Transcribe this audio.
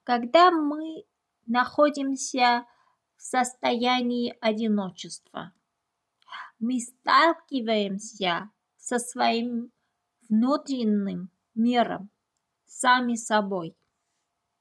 Когда мы находимся в состоянии одиночества, мы сталкиваемся со своим внутренним миром, сами собой.